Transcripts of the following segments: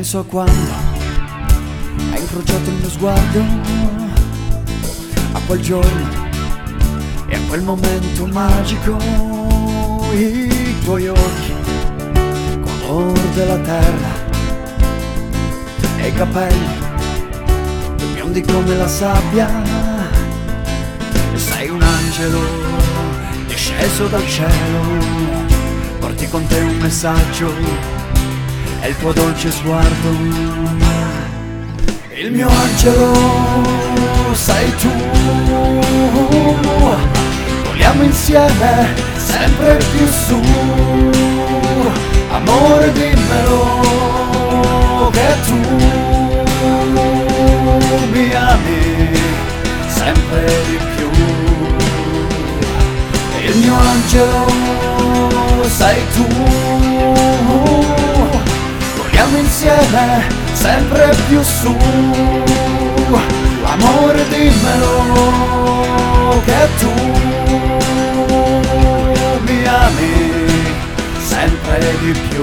Penso a quando hai incrociato il mio sguardo, a quel giorno e a quel momento magico. I tuoi occhi, color della terra, e i capelli biondi come la sabbia. E sei un angelo disceso dal cielo, porti con te un messaggio e il tuo dolce sguardo. Il mio angelo sei tu, voliamo insieme sempre più su. Amore, dimmelo che tu mi ami sempre di più. Il mio angelo sei tu, voliamo insieme sempre più su. Amore, dimmelo che tu mi ami sempre di più.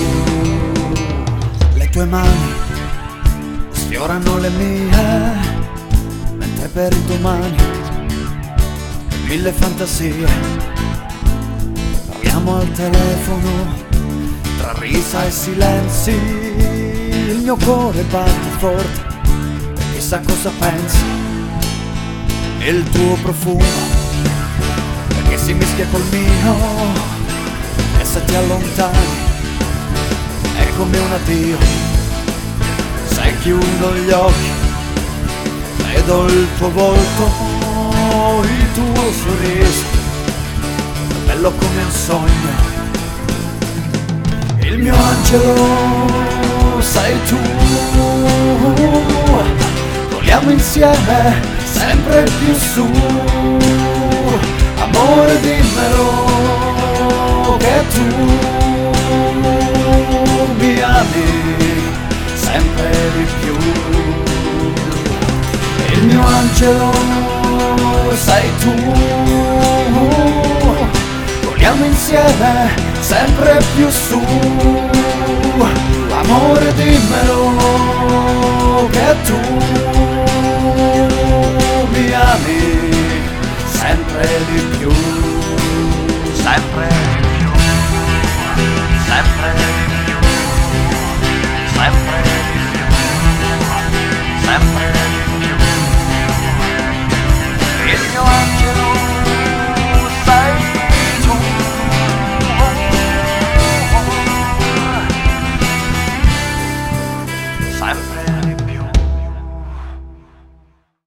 Le tue mani sfiorano le mie, mentre per il domani mille fantasie. Parliamo al telefono tra risa e silenzi. Il mio cuore batte forte e chissà cosa pensi. Il tuo profumo che si mischia col mio, e se ti allontani è come un addio. Se chiudo gli occhi vedo il tuo volto, il tuo sorriso bello come un sogno. Il mio angelo sei tu, voliamo insieme sempre più su. Amore, dimmelo che tu mi ami sempre di più. Il mio angelo sei tu, voliamo insieme sempre più su. Amore, dimmelo che